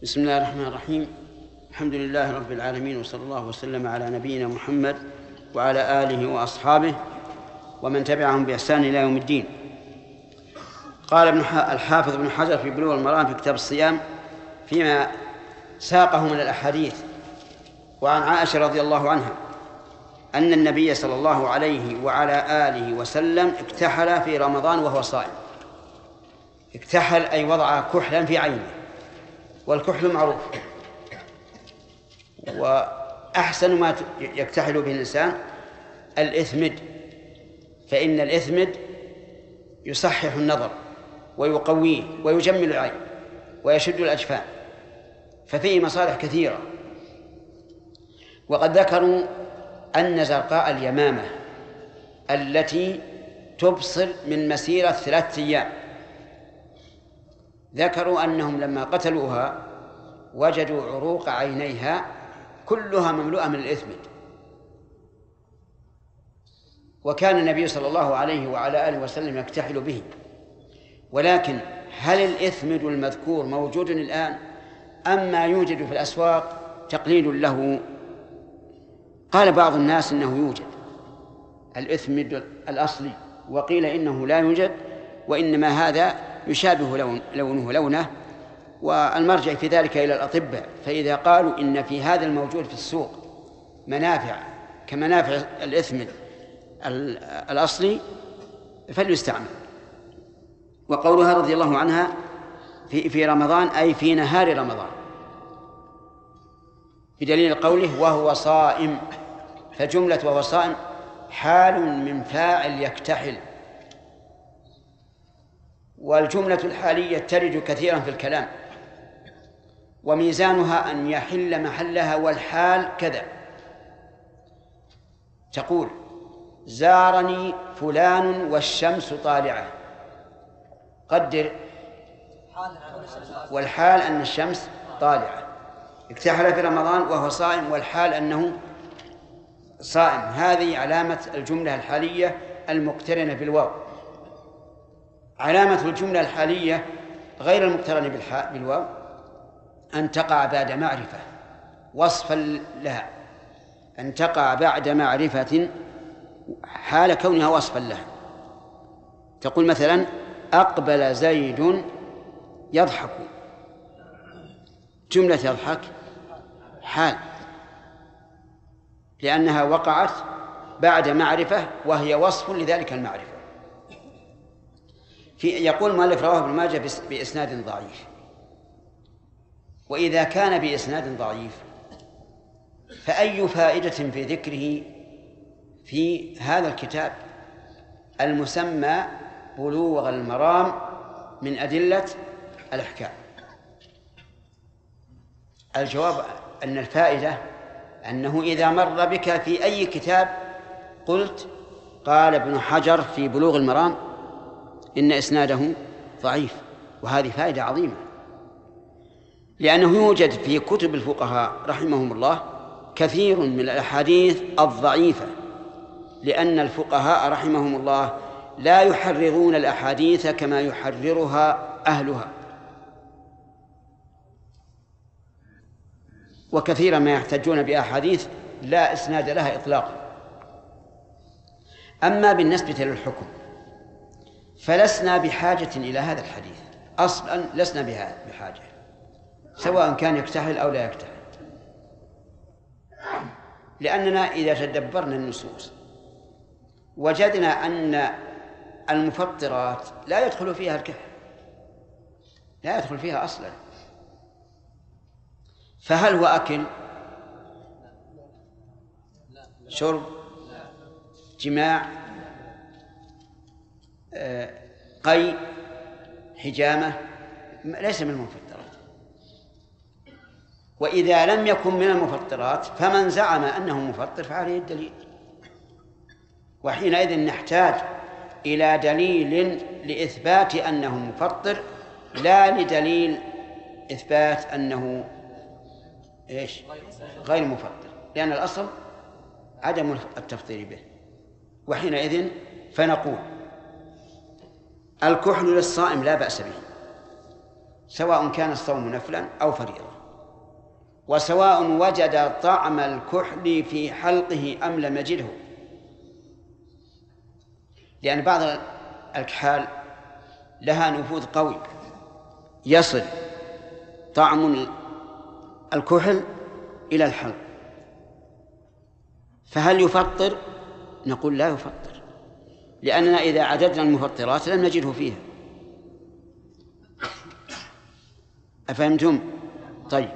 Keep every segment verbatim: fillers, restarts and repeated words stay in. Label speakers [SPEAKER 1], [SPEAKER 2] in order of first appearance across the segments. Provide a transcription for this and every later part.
[SPEAKER 1] بسم الله الرحمن الرحيم. الحمد لله رب العالمين، وصلى الله وسلم على نبينا محمد وعلى آله وأصحابه ومن تبعهم بإحسان إلى يوم الدين. قال ابن الحافظ ابن حجر في بلوغ المرام في كتاب الصيام فيما ساقه من الأحاديث وعن عائشة رضي الله عنها أن النبي صلى الله عليه وعلى آله وسلم اكتحل في رمضان وهو صائم. اكتحل أي وضع كحلا في عينه، والكحل معروف، وأحسن ما يكتحل به الإنسان الإثمد، فإن الإثمد يصحح النظر ويقويه ويجمل العين ويشد الأجفان، ففيه مصالح كثيرة. وقد ذكروا أن زرقاء اليمامة التي تبصر من مسيرة ثلاثة أيام، ذكروا أنهم لما قتلوها وجدوا عروق عينيها كلها مملوءة من الإثمد. وكان النبي صلى الله عليه وعلى آله وسلم يكتحل به. ولكن هل الإثمد المذكور موجود الآن أم ما يوجد في الأسواق تقليد له؟ قال بعض الناس إنه يوجد الإثمد الأصلي، وقيل إنه لا يوجد، وإنما هذا يشابه لون لونه لونه، والمرجع في ذلك إلى الأطباء، فإذا قالوا إن في هذا الموجود في السوق منافع كمنافع الإثمد الأصلي فليستعمل. وقولها رضي الله عنها في في رمضان أي في نهار رمضان، بدليل قوله وهو صائم، فجملة وهو صائم حال من فاعل يكتحل. والجملة الحالية ترد كثيرا في الكلام، وميزانها أن يحل محلها والحال كذا. تقول زارني فلان والشمس طالعة، قدر والحال أن الشمس طالعة. اكتحل في رمضان وهو صائم، والحال أنه صائم. هذه علامة الجملة الحالية المقترنة بالواو. علامة الجملة الحالية غير المقترنة بالواو أن تقع بعد معرفة وصفا لها، أن تقع بعد معرفة حال كونها وصفا لها. تقول مثلا أقبل زيد يضحك، جملة يضحك حال، لأنها وقعت بعد معرفة وهي وصف لذلك المعرفة. في يقول المؤلف رواه ابن ماجه بإسناد ضعيف. وإذا كان بإسناد ضعيف فأي فائدة في ذكره في هذا الكتاب المسمى بلوغ المرام من أدلة الأحكام؟ الجواب أن الفائدة أنه إذا مر بك في أي كتاب قلت قال ابن حجر في بلوغ المرام إن إسناده ضعيف، وهذه فائدة عظيمة، لأنه يوجد في كتب الفقهاء رحمهم الله كثير من الأحاديث الضعيفة، لأن الفقهاء رحمهم الله لا يحررون الأحاديث كما يحررها أهلها، وكثيرا ما يحتجون بأحاديث لا إسناد لها إطلاقا. أما بالنسبة للحكم فلسنا بحاجة إلى هذا الحديث أصلا، لسنا بحاجة، سواء كان يكتحل أو لا يكتحل، لأننا إذا تدبرنا النصوص وجدنا أن المفطرات لا يدخل فيها الكحل، لا يدخل فيها أصلا، فهل هو أكل، شرب، جماع، قي، حجامة؟ ليس من المفطرات. وإذا لم يكن من المفطرات فمن زعم أنه مفطر فعليه الدليل، وحينئذ نحتاج إلى دليل لإثبات أنه مفطر، لا لدليل إثبات أنه إيش غير مفطر، لأن الأصل عدم التفطير به. وحينئذ فنقول الكحل للصائم لا بأس به، سواء كان الصوم نفلا أو فريضة، وسواء وجد طعم الكحل في حلقه أم لم يجده، لأن بعض الكحال لها نفوذ قوي يصل طعم الكحل إلى الحلق، فهل يفطر؟ نقول لا يفطر، لأننا إذا عددنا المفطرات لم نجده فيها. أفهمتم؟ طيب.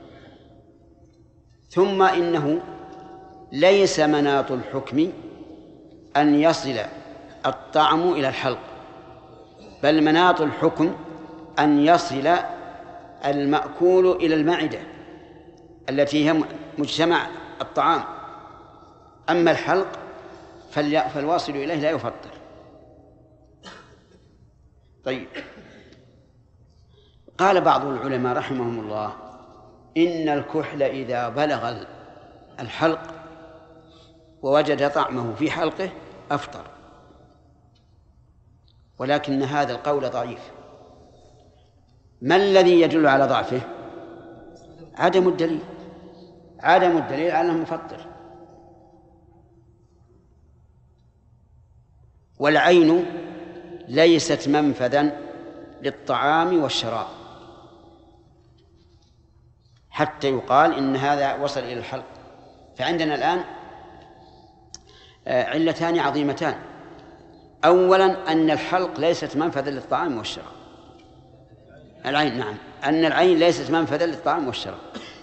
[SPEAKER 1] ثم إنه ليس مناط الحكم أن يصل الطعم إلى الحلق، بل مناط الحكم أن يصل المأكول إلى المعدة التي هي مجتمع الطعام، أما الحلق فالواصل إليه لا يفطر. طيب. قال بعض العلماء رحمهم الله إن الكحل إذا بلغ الحلق ووجد طعمه في حلقه أفطر، ولكن هذا القول ضعيف. ما الذي يدل على ضعفه؟ عدم الدليل، عدم الدليل على أنه مفطر. والعين ليست منفذا للطعام والشراب حتى يقال إن هذا وصل إلى الحلق. فعندنا الآن علتان عظيمتان. أولا أن الحلق ليست منفذا للطعام والشراب، العين نعم، أن العين ليست منفذا للطعام والشراب.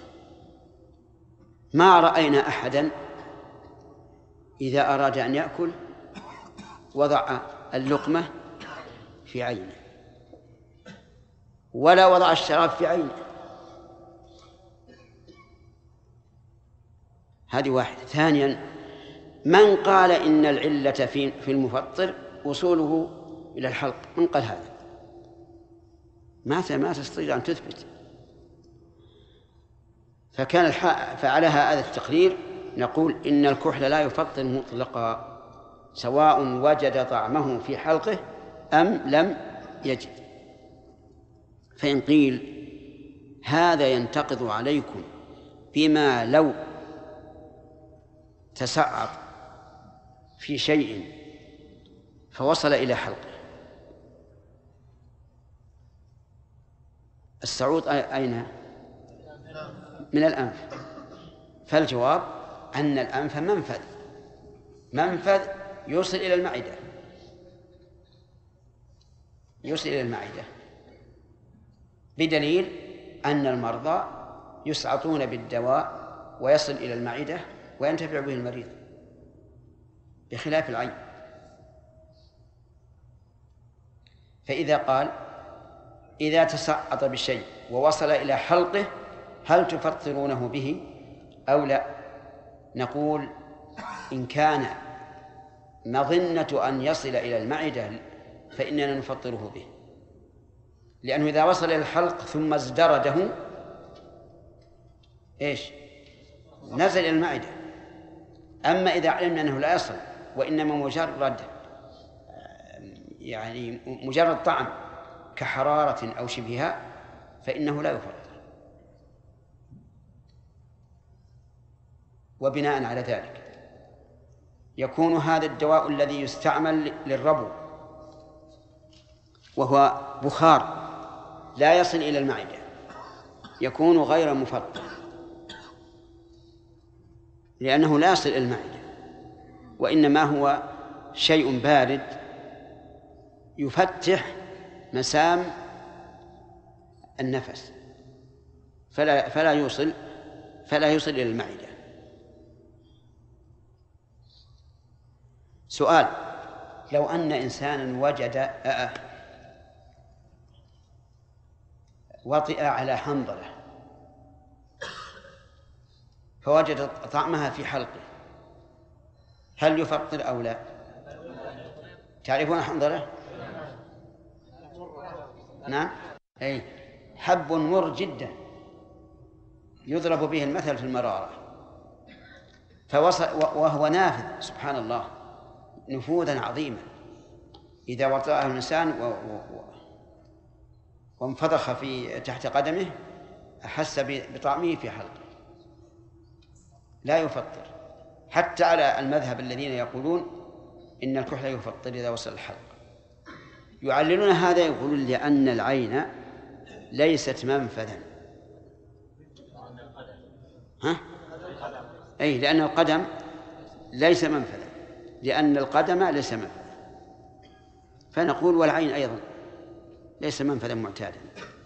[SPEAKER 1] ما رأينا أحدا إذا أراد أن يأكل وضع اللقمة في عينه ولا وضع الشراب في عينه. هذه واحدة. ثانيا، من قال إن العلة في في المفطر وصوله إلى الحلق؟ من قال هذا؟ ما ما تستطيع أن تثبت. فكان فعلى هذا التقرير نقول إن الكحل لا يفطر مطلقا سواء وجد طعمه في حلقه أم لم يجد. فإن قيل هذا ينتقض عليكم بما لو تسعط في شيء فوصل إلى حلقه. السعوط أين؟ من الأنف. فالجواب أن الأنف منفذ منفذ يوصل إلى المعدة، يوصل إلى المعدة بدليل أن المرضى يسعطون بالدواء ويصل إلى المعدة وينتفع به المريض، بخلاف العين. فإذا قال إذا تسعط بشيء ووصل إلى حلقه هل تفطرونه به أو لا؟ نقول إن كان مظنة أن يصل إلى المعدة فإننا نفطره به، لأنه إذا وصل إلى الحلق ثم ازدرده إيش؟ نزل إلى المعدة. أما إذا علمنا أنه لا يصل وإنما مجرد يعني مجرد طعم كحرارة أو شبهها فإنه لا يفطر. وبناء على ذلك يكون هذا الدواء الذي يستعمل للربو وهو بخار لا يصل إلى المعدة يكون غير مفطر، لأنه لا يصل إلى المعدة وإنما هو شيء بارد يفتح مسام النفس فلا فلا يوصل فلا يوصل إلى المعدة. سؤال: لو أن إنسانا وجد وطئ على حنظلة فوجد طعمها في حلقه هل يفطر أو لا؟ تعرفون الحنظلة؟ نعم، أي حب مر جدا يضرب به المثل في المرارة، فوصل وهو نافذ سبحان الله نفوذا عظيما إذا وطأه الإنسان و... و... وانفضخ في تحت قدمه أحس بطعمه في حلقه لا يفطر، حتى على المذهب الذين يقولون إن الكحل يفطر إذا وصل الحلق. يعللون هذا، يقولون لأن العين ليست منفذا. ها؟ أي لأن القدم ليس منفذا، لأن القدم ليس منفذا، فنقول والعين أيضا ليس منفذا معتادا.